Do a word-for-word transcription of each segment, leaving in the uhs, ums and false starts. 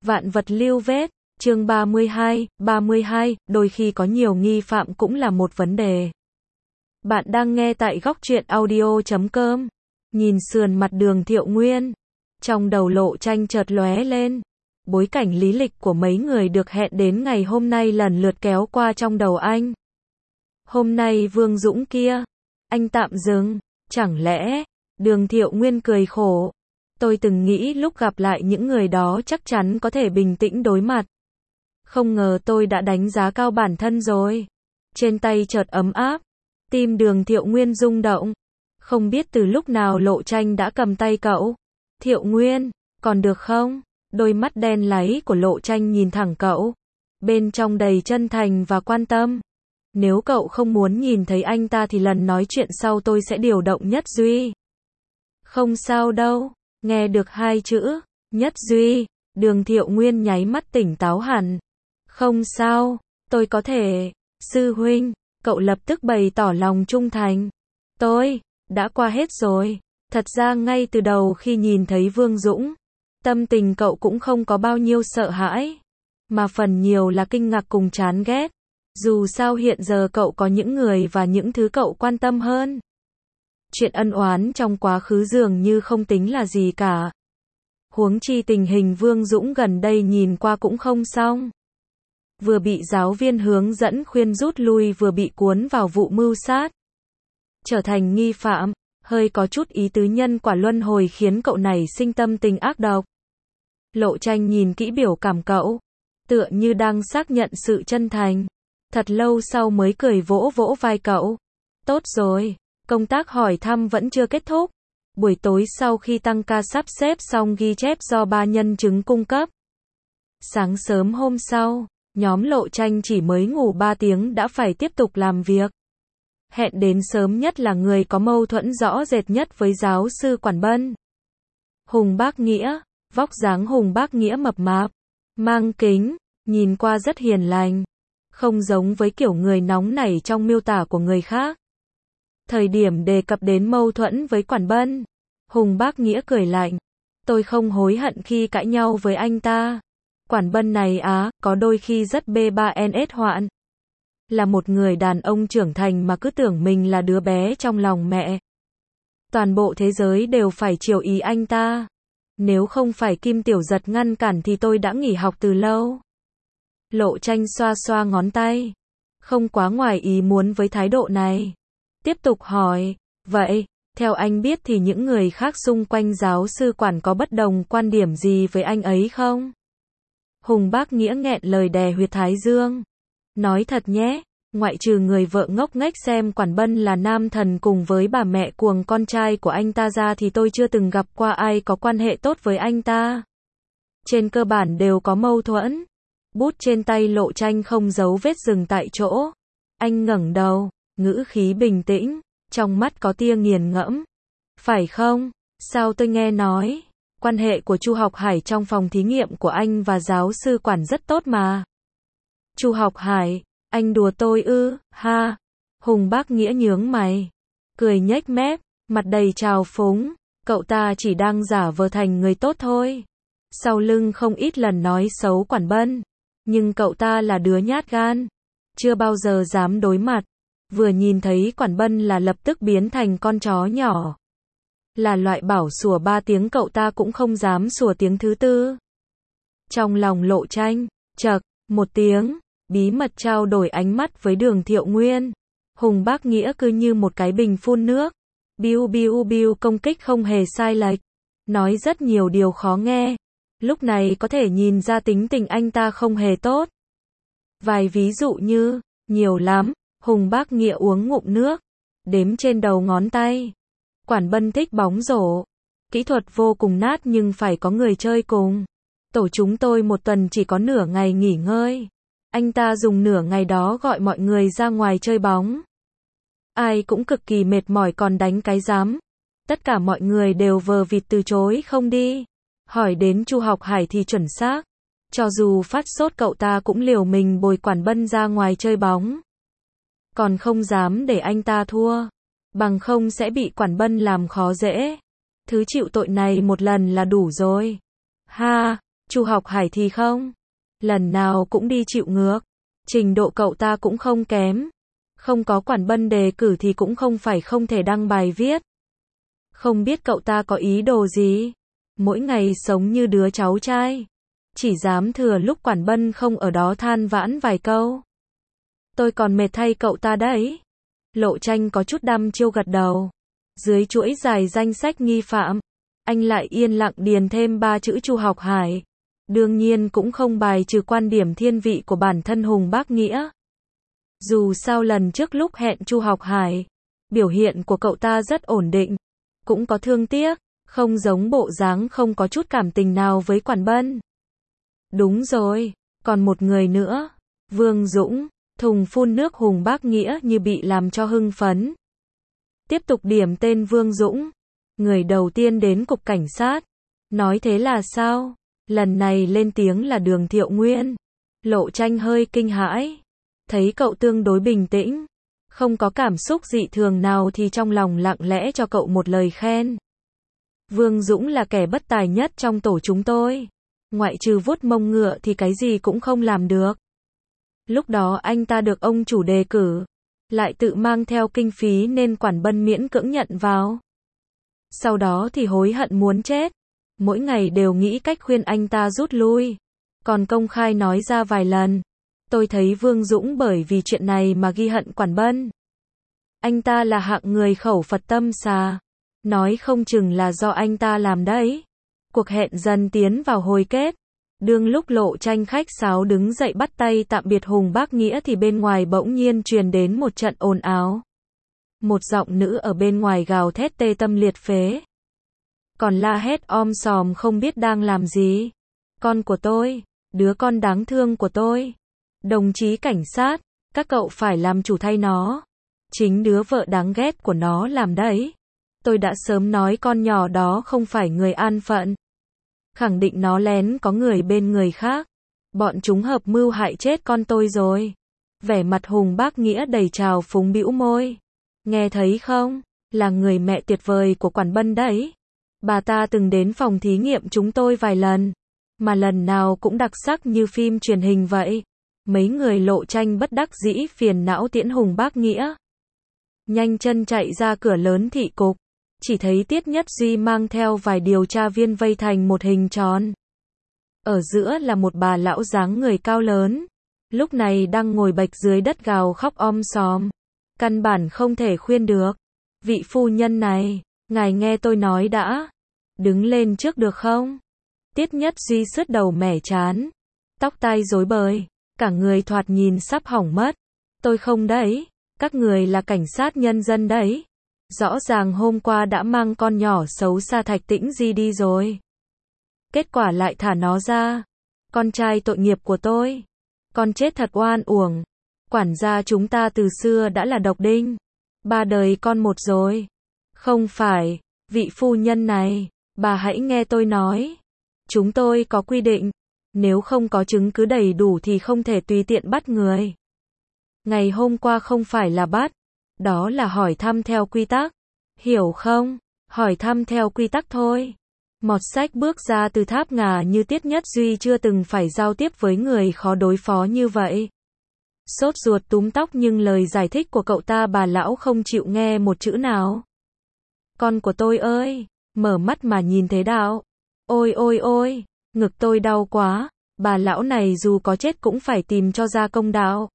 Vạn vật lưu vết, chương ba mươi hai, ba mươi hai, đôi khi có nhiều nghi phạm cũng là một vấn đề. Bạn đang nghe tại góc truyện audio chấm com. Nhìn sườn mặt Đường Thiệu Nguyên, trong đầu Lộ Tranh chợt lóe lên. Bối cảnh lý lịch của mấy người được hẹn đến ngày hôm nay lần lượt kéo qua trong đầu anh. Hôm nay Vương Dũng kia, anh tạm dừng, chẳng lẽ, Đường Thiệu Nguyên cười khổ. Tôi từng nghĩ lúc gặp lại những người đó chắc chắn có thể bình tĩnh đối mặt. Không ngờ tôi đã đánh giá cao bản thân rồi. Trên tay chợt ấm áp, tim Đường Thiệu Nguyên rung động. Không biết từ lúc nào Lộ Tranh đã cầm tay cậu. Thiệu Nguyên, còn được không? Đôi mắt đen láy của Lộ Tranh nhìn thẳng cậu. Bên trong đầy chân thành và quan tâm. Nếu cậu không muốn nhìn thấy anh ta thì lần nói chuyện sau tôi sẽ điều động Nhất Duy. Không sao đâu. Nghe được hai chữ, Nhất Duy, Đường Thiệu Nguyên nháy mắt tỉnh táo hẳn. Không sao, tôi có thể. Sư huynh, cậu lập tức bày tỏ lòng trung thành. Tôi, đã qua hết rồi. Thật ra ngay từ đầu khi nhìn thấy Vương Dũng, tâm tình cậu cũng không có bao nhiêu sợ hãi. Mà phần nhiều là kinh ngạc cùng chán ghét. Dù sao hiện giờ cậu có những người và những thứ cậu quan tâm hơn. Chuyện ân oán trong quá khứ dường như không tính là gì cả. Huống chi tình hình Vương Dũng gần đây nhìn qua cũng không xong. Vừa bị giáo viên hướng dẫn khuyên rút lui vừa bị cuốn vào vụ mưu sát. Trở thành nghi phạm, hơi có chút ý tứ nhân quả luân hồi khiến cậu nảy sinh tâm tình ác độc. Lộ Tranh nhìn kỹ biểu cảm cậu, tựa như đang xác nhận sự chân thành. Thật lâu sau mới cười vỗ vỗ vai cậu. Tốt rồi. Công tác hỏi thăm vẫn chưa kết thúc. Buổi tối sau khi tăng ca sắp xếp xong ghi chép do ba nhân chứng cung cấp. Sáng sớm hôm sau, nhóm Lộ Tranh chỉ mới ngủ ba tiếng đã phải tiếp tục làm việc. Hẹn đến sớm nhất là người có mâu thuẫn rõ rệt nhất với giáo sư Quản Bân. Hùng Bác Nghĩa, vóc dáng Hùng Bác Nghĩa mập mạp, mang kính, nhìn qua rất hiền lành. Không giống với kiểu người nóng nảy trong miêu tả của người khác. Thời điểm đề cập đến mâu thuẫn với Quản Bân, Hùng Bác Nghĩa cười lạnh. Tôi không hối hận khi cãi nhau với anh ta. Quản Bân này á, có đôi khi rất bê ba en ét hoạn. Là một người đàn ông trưởng thành mà cứ tưởng mình là đứa bé trong lòng mẹ. Toàn bộ thế giới đều phải chiều ý anh ta. Nếu không phải Kim Tiểu Giật ngăn cản thì tôi đã nghỉ học từ lâu. Lộ Tranh xoa xoa ngón tay. Không quá ngoài ý muốn với thái độ này. Tiếp tục hỏi, vậy, theo anh biết thì những người khác xung quanh giáo sư Quản có bất đồng quan điểm gì với anh ấy không? Hùng Bác Nghĩa nghẹn lời đè huyệt thái dương. Nói thật nhé, ngoại trừ người vợ ngốc nghếch xem Quản Bân là nam thần cùng với bà mẹ cuồng con trai của anh ta ra thì tôi chưa từng gặp qua ai có quan hệ tốt với anh ta. Trên cơ bản đều có mâu thuẫn. Bút trên tay Lộ Tranh không giấu vết dừng tại chỗ. Anh ngẩng đầu, ngữ khí bình tĩnh, trong mắt có tia nghiền ngẫm. Phải không? Sao tôi nghe nói, quan hệ của Chu Học Hải trong phòng thí nghiệm của anh và giáo sư Quản rất tốt mà. Chu Học Hải, anh đùa tôi ư? Ha. Hùng Bác Nghĩa nhướng mày, cười nhếch mép, mặt đầy trào phúng. Cậu ta chỉ đang giả vờ thành người tốt thôi. Sau lưng không ít lần nói xấu Quản Bân. Nhưng cậu ta là đứa nhát gan, chưa bao giờ dám đối mặt. Vừa nhìn thấy Quản Bân là lập tức biến thành con chó nhỏ. Là loại bảo sủa ba tiếng cậu ta cũng không dám sủa tiếng thứ tư. Trong lòng Lộ Tranh, chậc, một tiếng, bí mật trao đổi ánh mắt với Đường Thiệu Nguyên. Hùng Bác Nghĩa cứ như một cái bình phun nước. Biu biu biu công kích không hề sai lệch. Nói rất nhiều điều khó nghe. Lúc này có thể nhìn ra tính tình anh ta không hề tốt. Vài ví dụ như, nhiều lắm. Hùng Bác Nghĩa uống ngụm nước, đếm trên đầu ngón tay. Quản Bân thích bóng rổ. Kỹ thuật vô cùng nát nhưng phải có người chơi cùng. Tổ chúng tôi một tuần chỉ có nửa ngày nghỉ ngơi. Anh ta dùng nửa ngày đó gọi mọi người ra ngoài chơi bóng. Ai cũng cực kỳ mệt mỏi còn đánh cái rắm. Tất cả mọi người đều vờ vịt từ chối không đi. Hỏi đến Chu Học Hải thì chuẩn xác. Cho dù phát sốt cậu ta cũng liều mình bồi Quản Bân ra ngoài chơi bóng. Còn không dám để anh ta thua. Bằng không sẽ bị Quản Bân làm khó dễ. Thứ chịu tội này một lần là đủ rồi. Ha, Chu Học Hải thì không. Lần nào cũng đi chịu ngược. Trình độ cậu ta cũng không kém. Không có Quản Bân đề cử thì cũng không phải không thể đăng bài viết. Không biết cậu ta có ý đồ gì. Mỗi ngày sống như đứa cháu trai. Chỉ dám thừa lúc Quản Bân không ở đó than vãn vài câu. Tôi còn mệt thay cậu ta đấy. Lộ Tranh có chút đăm chiêu gật đầu. Dưới chuỗi dài danh sách nghi phạm, anh lại yên lặng điền thêm ba chữ Chu Học Hải. Đương nhiên cũng không bài trừ quan điểm thiên vị của bản thân Hùng Bác Nghĩa. Dù sao lần trước lúc hẹn Chu Học Hải, biểu hiện của cậu ta rất ổn định, cũng có thương tiếc, không giống bộ dáng không có chút cảm tình nào với Quản Bân. Đúng rồi, còn một người nữa, Vương Dũng. Thùng phun nước Hùng Bác Nghĩa như bị làm cho hưng phấn. Tiếp tục điểm tên Vương Dũng, người đầu tiên đến cục cảnh sát. Nói thế là sao? Lần này lên tiếng là Đường Thiệu Nguyên. Lộ Tranh hơi kinh hãi. Thấy cậu tương đối bình tĩnh, không có cảm xúc dị thường nào thì trong lòng lặng lẽ cho cậu một lời khen. Vương Dũng là kẻ bất tài nhất trong tổ chúng tôi. Ngoại trừ vuốt mông ngựa thì cái gì cũng không làm được. Lúc đó anh ta được ông chủ đề cử, lại tự mang theo kinh phí nên Quản Bân miễn cưỡng nhận vào. Sau đó thì hối hận muốn chết, mỗi ngày đều nghĩ cách khuyên anh ta rút lui, còn công khai nói ra vài lần. Tôi thấy Vương Dũng bởi vì chuyện này mà ghi hận Quản Bân. Anh ta là hạng người khẩu Phật tâm xà, nói không chừng là do anh ta làm đấy. Cuộc hẹn dần tiến vào hồi kết. Đương lúc Lộ Tranh khách sáo đứng dậy bắt tay tạm biệt Hùng Bác Nghĩa thì bên ngoài bỗng nhiên truyền đến một trận ồn ào. Một giọng nữ ở bên ngoài gào thét tê tâm liệt phế. Còn la hét om sòm không biết đang làm gì. Con của tôi, đứa con đáng thương của tôi. Đồng chí cảnh sát, các cậu phải làm chủ thay nó. Chính đứa vợ đáng ghét của nó làm đấy. Tôi đã sớm nói con nhỏ đó không phải người an phận. Khẳng định nó lén có người bên người khác. Bọn chúng hợp mưu hại chết con tôi rồi. Vẻ mặt Hùng Bác Nghĩa đầy trào phúng bĩu môi. Nghe thấy không? Là người mẹ tuyệt vời của Quản Bân đấy. Bà ta từng đến phòng thí nghiệm chúng tôi vài lần. Mà lần nào cũng đặc sắc như phim truyền hình vậy. Mấy người Lộ Tranh bất đắc dĩ phiền não tiễn Hùng Bác Nghĩa. Nhanh chân chạy ra cửa lớn thị cục. Chỉ thấy Tiết Nhất Duy mang theo vài điều tra viên vây thành một hình tròn. Ở giữa là một bà lão dáng người cao lớn. Lúc này đang ngồi bạch dưới đất gào khóc om sòm. Căn bản không thể khuyên được. Vị phu nhân này, ngài nghe tôi nói đã. Đứng lên trước được không? Tiết Nhất Duy sứt đầu mẻ chán. Tóc tai rối bời. Cả người thoạt nhìn sắp hỏng mất. Tôi không đấy. Các người là cảnh sát nhân dân đấy. Rõ ràng hôm qua đã mang con nhỏ xấu xa Thạch Tĩnh Di đi rồi. Kết quả lại thả nó ra. Con trai tội nghiệp của tôi. Con chết thật oan uổng. Quản gia chúng ta từ xưa đã là độc đinh. Ba đời con một rồi. Không phải, vị phu nhân này, bà hãy nghe tôi nói. Chúng tôi có quy định. Nếu không có chứng cứ đầy đủ thì không thể tùy tiện bắt người. Ngày hôm qua không phải là bắt. Đó là hỏi thăm theo quy tắc. Hiểu không? Hỏi thăm theo quy tắc thôi. Mọt sách bước ra từ tháp ngà như Tiết Nhất Duy chưa từng phải giao tiếp với người khó đối phó như vậy. Sốt ruột túm tóc nhưng lời giải thích của cậu ta bà lão không chịu nghe một chữ nào. Con của tôi ơi, mở mắt mà nhìn thế đạo. Ôi ôi ôi, ngực tôi đau quá. Bà lão này dù có chết cũng phải tìm cho ra công đạo.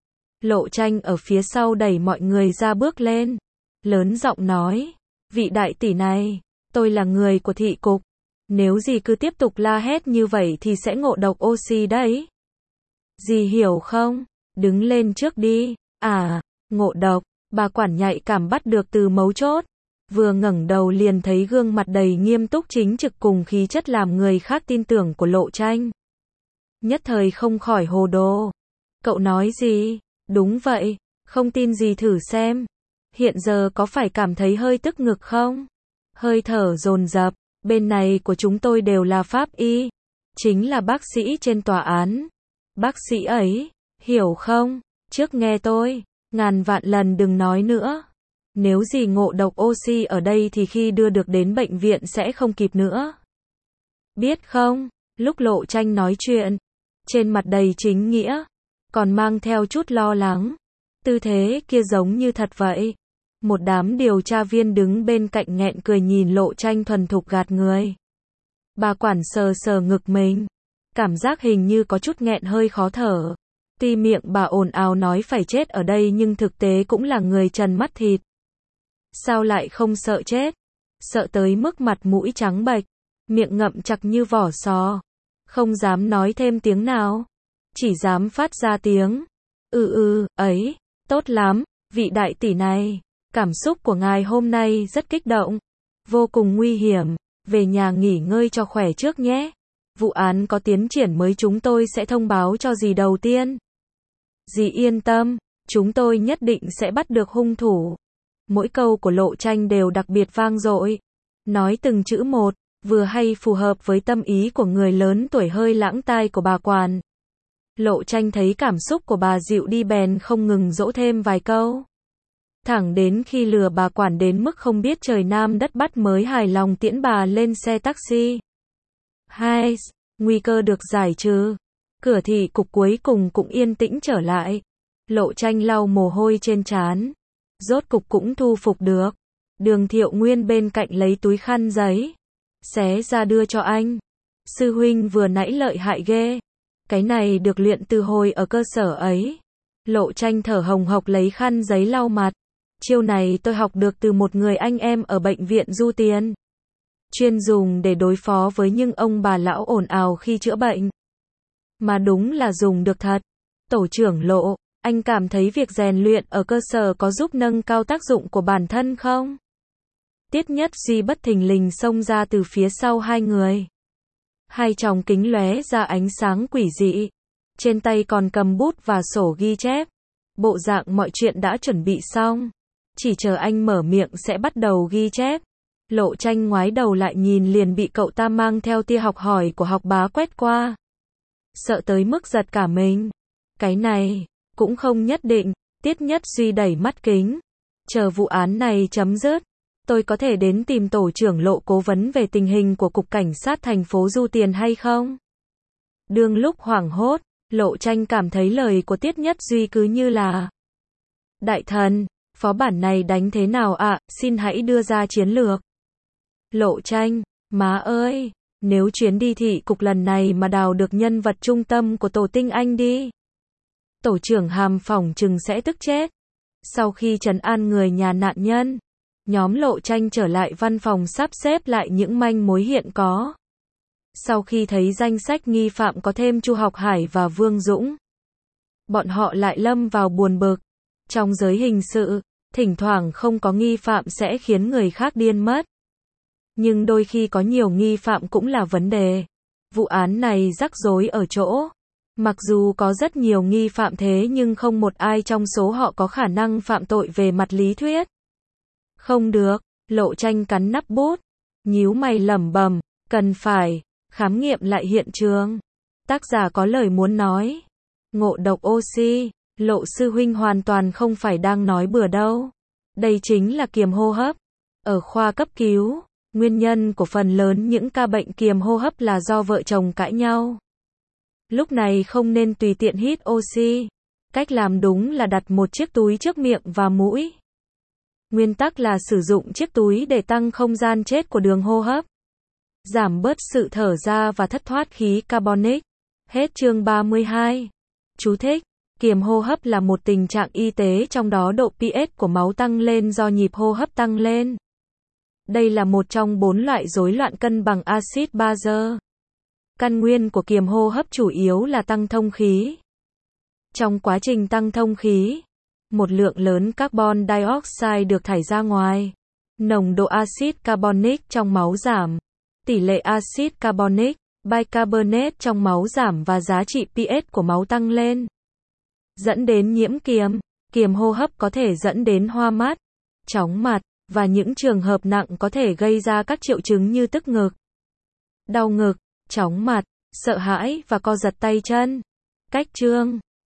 Lộ Tranh ở phía sau đẩy mọi người ra bước lên. Lớn giọng nói. Vị đại tỷ này, tôi là người của thị cục. Nếu gì cứ tiếp tục la hét như vậy thì sẽ ngộ độc oxy đấy. Dì hiểu không? Đứng lên trước đi. À, ngộ độc. Bà quản nhạy cảm bắt được từ mấu chốt. Vừa ngẩng đầu liền thấy gương mặt đầy nghiêm túc chính trực cùng khí chất làm người khác tin tưởng của Lộ Tranh. Nhất thời không khỏi hồ đồ. Cậu nói gì? Đúng vậy, không tin gì thử xem. Hiện giờ có phải cảm thấy hơi tức ngực không? Hơi thở dồn dập, bên này của chúng tôi đều là pháp y. Chính là bác sĩ trên tòa án. Bác sĩ ấy, hiểu không? Trước nghe tôi, ngàn vạn lần đừng nói nữa. Nếu gì ngộ độc oxy ở đây thì khi đưa được đến bệnh viện sẽ không kịp nữa. Biết không? Lúc Lộ Tranh nói chuyện, trên mặt đầy chính nghĩa, còn mang theo chút lo lắng. Tư thế kia giống như thật vậy. Một đám điều tra viên đứng bên cạnh nghẹn cười nhìn Lộ Tranh thuần thục gạt người. Bà quản sờ sờ ngực mình, cảm giác hình như có chút nghẹn hơi khó thở. Tuy miệng bà ồn ào nói phải chết ở đây nhưng thực tế cũng là người trần mắt thịt. Sao lại không sợ chết? Sợ tới mức mặt mũi trắng bệch, miệng ngậm chặt như vỏ sò, không dám nói thêm tiếng nào, chỉ dám phát ra tiếng ừ ừ ấy. Tốt lắm, vị đại tỷ này, cảm xúc của ngài hôm nay rất kích động, vô cùng nguy hiểm, về nhà nghỉ ngơi cho khỏe trước nhé. Vụ án có tiến triển mới chúng tôi sẽ thông báo cho dì đầu tiên. Dì yên tâm, chúng tôi nhất định sẽ bắt được hung thủ. Mỗi câu của Lộ Tranh đều đặc biệt vang dội, nói từng chữ một, vừa hay phù hợp với tâm ý của người lớn tuổi hơi lãng tai của bà quản. Lộ Tranh thấy cảm xúc của bà dịu đi bèn không ngừng dỗ thêm vài câu. Thẳng đến khi lừa bà quản đến mức không biết trời nam đất Bắc mới hài lòng tiễn bà lên xe taxi. Hai, nguy cơ được giải trừ. Cửa thị cục cuối cùng cũng yên tĩnh trở lại. Lộ Tranh lau mồ hôi trên trán. Rốt cục cũng thu phục được. Đường Thiệu Nguyên bên cạnh lấy túi khăn giấy, xé ra đưa cho anh. Sư huynh vừa nãy lợi hại ghê. Cái này được luyện từ hồi ở cơ sở ấy. Lộ Tranh thở hồng hộc lấy khăn giấy lau mặt. Chiêu này tôi học được từ một người anh em ở bệnh viện Du Tiên. Chuyên dùng để đối phó với những ông bà lão ồn ào khi chữa bệnh. Mà đúng là dùng được thật. Tổ trưởng Lộ, anh cảm thấy việc rèn luyện ở cơ sở có giúp nâng cao tác dụng của bản thân không? Tiết Nhất Duy bất thình lình xông ra từ phía sau hai người. Hai tròng kính lóe ra ánh sáng quỷ dị. Trên tay còn cầm bút và sổ ghi chép. Bộ dạng mọi chuyện đã chuẩn bị xong. Chỉ chờ anh mở miệng sẽ bắt đầu ghi chép. Lộ Tranh ngoái đầu lại nhìn liền bị cậu ta mang theo tia học hỏi của học bá quét qua. Sợ tới mức giật cả mình. Cái này, cũng không nhất định. Tiết Nhất Duy đẩy mắt kính. Chờ vụ án này chấm dứt, tôi có thể đến tìm tổ trưởng Lộ cố vấn về tình hình của Cục Cảnh sát thành phố Du Tiền hay không? Đương lúc hoảng hốt, Lộ Tranh cảm thấy lời của Tiết Nhất Duy cứ như là: Đại thần, phó bản này đánh thế nào ạ, à? Xin hãy đưa ra chiến lược. Lộ Tranh, má ơi, nếu chuyến đi thị cục lần này mà đào được nhân vật trung tâm của tổ tinh anh đi. Tổ trưởng Hàm phỏng chừng sẽ tức chết. Sau khi trấn an người nhà nạn nhân, nhóm Lộ Tranh trở lại văn phòng sắp xếp lại những manh mối hiện có. Sau khi thấy danh sách nghi phạm có thêm Chu Học Hải và Vương Dũng, bọn họ lại lâm vào buồn bực. Trong giới hình sự, thỉnh thoảng không có nghi phạm sẽ khiến người khác điên mất. Nhưng đôi khi có nhiều nghi phạm cũng là vấn đề. Vụ án này rắc rối ở chỗ, mặc dù có rất nhiều nghi phạm thế nhưng không một ai trong số họ có khả năng phạm tội về mặt lý thuyết. Không được, Lộ Tranh cắn nắp bút, nhíu mày lẩm bẩm, cần phải khám nghiệm lại hiện trường. Tác giả có lời muốn nói. Ngộ độc oxy, Lộ sư huynh hoàn toàn không phải đang nói bừa đâu. Đây chính là kiềm hô hấp. Ở khoa cấp cứu, nguyên nhân của phần lớn những ca bệnh kiềm hô hấp là do vợ chồng cãi nhau. Lúc này không nên tùy tiện hít oxy. Cách làm đúng là đặt một chiếc túi trước miệng và mũi. Nguyên tắc là sử dụng chiếc túi để tăng không gian chết của đường hô hấp, giảm bớt sự thở ra và thất thoát khí carbonic. Hết chương ba mươi hai. Chú thích: kiềm hô hấp là một tình trạng y tế trong đó độ pH của máu tăng lên do nhịp hô hấp tăng lên. Đây là một trong bốn loại rối loạn cân bằng axit bazơ. Căn nguyên của kiềm hô hấp chủ yếu là tăng thông khí. Trong quá trình tăng thông khí, một lượng lớn carbon dioxide được thải ra ngoài. Nồng độ axit carbonic trong máu giảm. Tỷ lệ axit carbonic, bicarbonate trong máu giảm và giá trị pH của máu tăng lên. Dẫn đến nhiễm kiềm. Kiềm hô hấp có thể dẫn đến hoa mắt, chóng mặt, và những trường hợp nặng có thể gây ra các triệu chứng như tức ngực, đau ngực, chóng mặt, sợ hãi và co giật tay chân. Cách chương